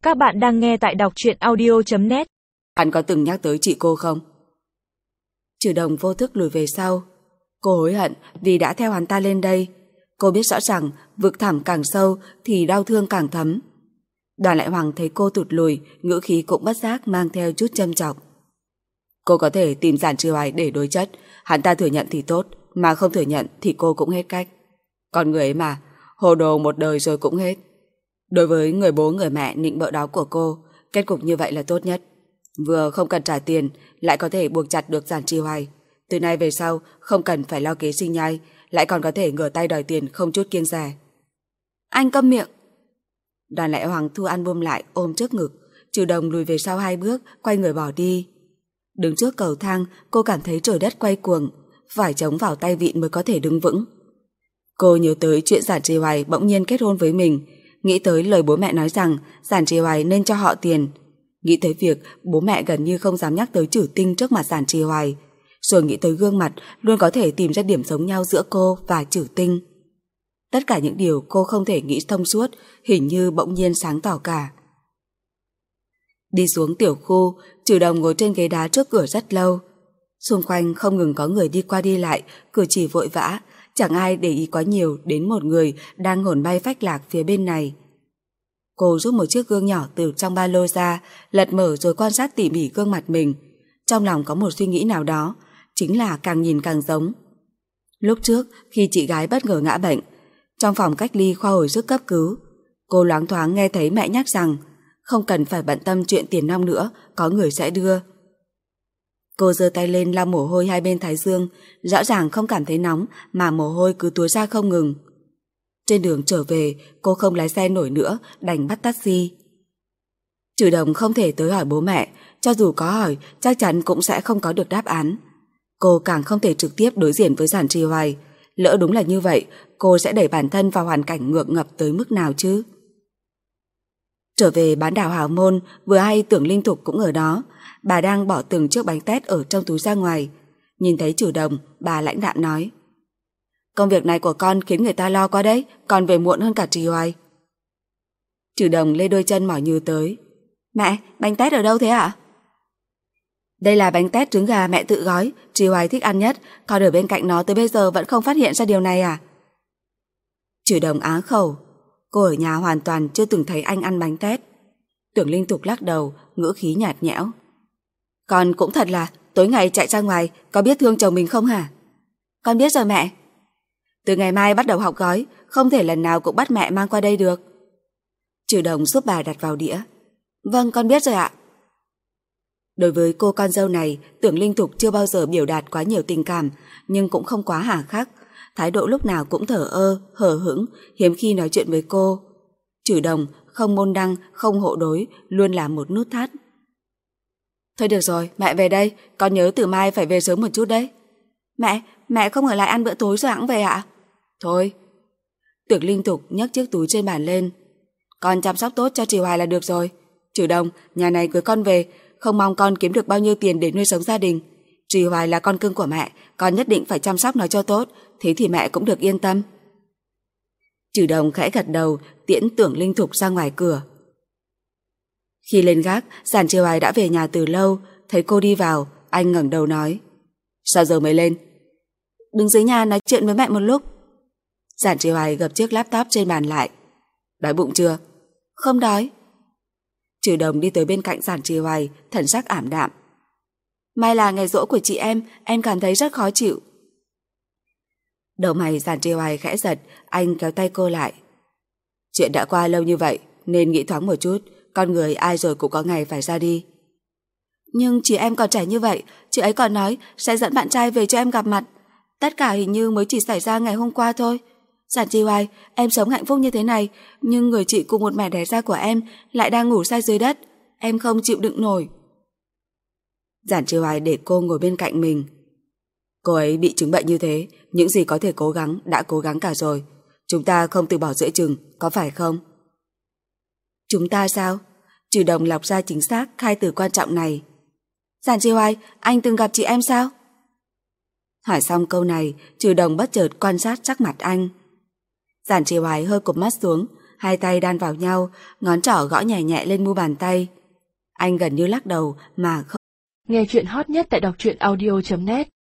Các bạn đang nghe tại đọc truyện audio.net. Hắn có từng nhắc tới chị cô không? Trừ Đồng vô thức lùi về sau. Cô hối hận vì đã theo hắn ta lên đây. Cô biết rõ ràng vực thẳm càng sâu thì đau thương càng thấm. Đoàn Lại Hoàng thấy cô tụt lùi, ngữ khí cũng bất giác mang theo chút châm chọc. Cô có thể tìm Giản Trì Hoài để đối chất, hắn ta thừa nhận thì tốt, mà không thừa nhận thì cô cũng hết cách. Con người ấy mà, hồ đồ một đời rồi cũng hết. Đối với người bố người mẹ nịnh bợ đó của cô, kết cục như vậy là tốt nhất. Vừa không cần trả tiền, lại có thể buộc chặt được Giản Trì Hoài. Từ nay về sau, không cần phải lo kế sinh nhai, lại còn có thể ngửa tay đòi tiền không chút kiêng dè. Anh câm miệng! Đoàn Lại Hoàng thu album lại ôm trước ngực, Trừ Đồng lùi về sau 2 bước, quay người bỏ đi. Đứng trước cầu thang, cô cảm thấy trời đất quay cuồng, phải chống vào tay vịn mới có thể đứng vững. Cô nhớ tới chuyện Giản Trì Hoài bỗng nhiên kết hôn với mình, nghĩ tới lời bố mẹ nói rằng Giản Trì Hoài nên cho họ tiền, nghĩ tới việc bố mẹ gần như không dám nhắc tới Trử Tinh trước mặt Giản Trì Hoài, rồi nghĩ tới gương mặt luôn có thể tìm ra điểm giống nhau giữa cô và Trử Tinh. Tất cả những điều cô không thể nghĩ thông suốt hình như bỗng nhiên sáng tỏ cả. Đi xuống tiểu khu, Trừ Đồng ngồi trên ghế đá trước cửa rất lâu. Xung quanh không ngừng có người đi qua đi lại, cử chỉ vội vã, chẳng ai để ý quá nhiều đến một người đang hồn bay phách lạc phía bên này. Cô rút một chiếc gương nhỏ từ trong ba lô ra, lật mở rồi quan sát tỉ mỉ gương mặt mình. Trong lòng có một suy nghĩ nào đó, chính là càng nhìn càng giống. Lúc trước, khi chị gái bất ngờ ngã bệnh, trong phòng cách ly khoa hồi sức cấp cứu, cô loáng thoáng nghe thấy mẹ nhắc rằng không cần phải bận tâm chuyện tiền nong nữa, có người sẽ đưa. Cô giơ tay lên lau mồ hôi hai bên thái dương, rõ ràng không cảm thấy nóng mà mồ hôi cứ túa ra không ngừng. Trên đường trở về, cô không lái xe nổi nữa, đành bắt taxi. Trừ Đồng không thể tới hỏi bố mẹ, cho dù có hỏi, chắc chắn cũng sẽ không có được đáp án. Cô càng không thể trực tiếp đối diện với Giản Trì Hoài. Lỡ đúng là như vậy, cô sẽ đẩy bản thân vào hoàn cảnh ngượng ngập tới mức nào chứ? Trở về bán đảo Hào Môn, vừa hay Tưởng Linh Thục cũng ở đó. Bà đang bỏ từng chiếc bánh tét ở trong túi ra ngoài. Nhìn thấy Trừ Đồng, bà lãnh đạm nói: công việc này của con khiến người ta lo quá đấy, con về muộn hơn cả Trì Hoài. Trừ Đồng lê đôi chân mỏi nhừ tới: mẹ, bánh tét ở đâu thế ạ? Đây là bánh tét trứng gà mẹ tự gói, Trì Hoài thích ăn nhất, con ở bên cạnh nó tới bây giờ vẫn không phát hiện ra điều này à? Trừ Đồng á khẩu. Cô ở nhà hoàn toàn chưa từng thấy anh ăn bánh tét. Tưởng Linh Thục lắc đầu, ngữ khí nhạt nhẽo: con cũng thật là tối ngày chạy ra ngoài, có biết thương chồng mình không hả? Con biết rồi mẹ. Từ ngày mai bắt đầu học gói, không thể lần nào cũng bắt mẹ mang qua đây được. Trừ Đồng giúp bà đặt vào đĩa. Vâng, con biết rồi ạ. Đối với cô con dâu này, Tưởng Linh Thục chưa bao giờ biểu đạt quá nhiều tình cảm, nhưng cũng không quá hà khắc. Thái độ lúc nào cũng thờ ơ, hờ hững, hiếm khi nói chuyện với cô. Trừ Đồng không môn đăng, không hộ đối, luôn là một nút thắt. Thôi được rồi, mẹ về đây, con nhớ từ mai phải về sớm một chút đấy. Mẹ không ở lại ăn bữa tối rồi hẵng về ạ? Thôi. Tưởng Linh Thục nhấc chiếc túi trên bàn lên. Con chăm sóc tốt cho Trì Hoài là được rồi. Trừ Đồng, nhà này cưới con về, không mong con kiếm được bao nhiêu tiền để nuôi sống gia đình. Trì Hoài là con cưng của mẹ, con nhất định phải chăm sóc nó cho tốt, thế thì mẹ cũng được yên tâm. Trừ Đồng khẽ gật đầu, tiễn Tưởng Linh Thục ra ngoài cửa. Khi lên gác, Giản Trì Hoài đã về nhà từ lâu, thấy cô đi vào, anh ngẩng đầu nói: sao giờ mới lên? Đứng dưới nhà nói chuyện với mẹ một lúc. Giản Trì Hoài gập chiếc laptop trên bàn lại. Đói bụng chưa? Không đói. Trừ Đồng đi tới bên cạnh Giản Trì Hoài, thần sắc ảm đạm. Mai là ngày giỗ của chị em cảm thấy rất khó chịu. Đầu mày Giản Trì Hoài khẽ giật, anh kéo tay cô lại. Chuyện đã qua lâu như vậy, nên nghĩ thoáng một chút, con người ai rồi cũng có ngày phải ra đi. Nhưng chị em còn trẻ như vậy, chị ấy còn nói sẽ dẫn bạn trai về cho em gặp mặt. Tất cả hình như mới chỉ xảy ra ngày hôm qua thôi. Giản Trì Hoài, em sống hạnh phúc như thế này, nhưng người chị cùng một mẹ đẻ ra của em lại đang ngủ say dưới đất. Em không chịu đựng nổi. Giản Trì Hoài để cô ngồi bên cạnh mình. Cô ấy bị chứng bệnh như thế, những gì có thể cố gắng đã cố gắng cả rồi. Chúng ta không từ bỏ giữa chừng, có phải không? Chúng ta sao? Trừ Đồng lọc ra chính xác khai từ quan trọng này. Giản Trì Hoài, anh từng gặp chị em sao? Hỏi xong câu này, Trừ Đồng bất chợt quan sát sắc mặt anh. Giản Trì Hoài hơi cụp mắt xuống, hai tay đan vào nhau, ngón trỏ gõ nhẹ nhẹ lên mu bàn tay. Anh gần như lắc đầu mà không. Nghe chuyện hot nhất tại đọc truyện audio.net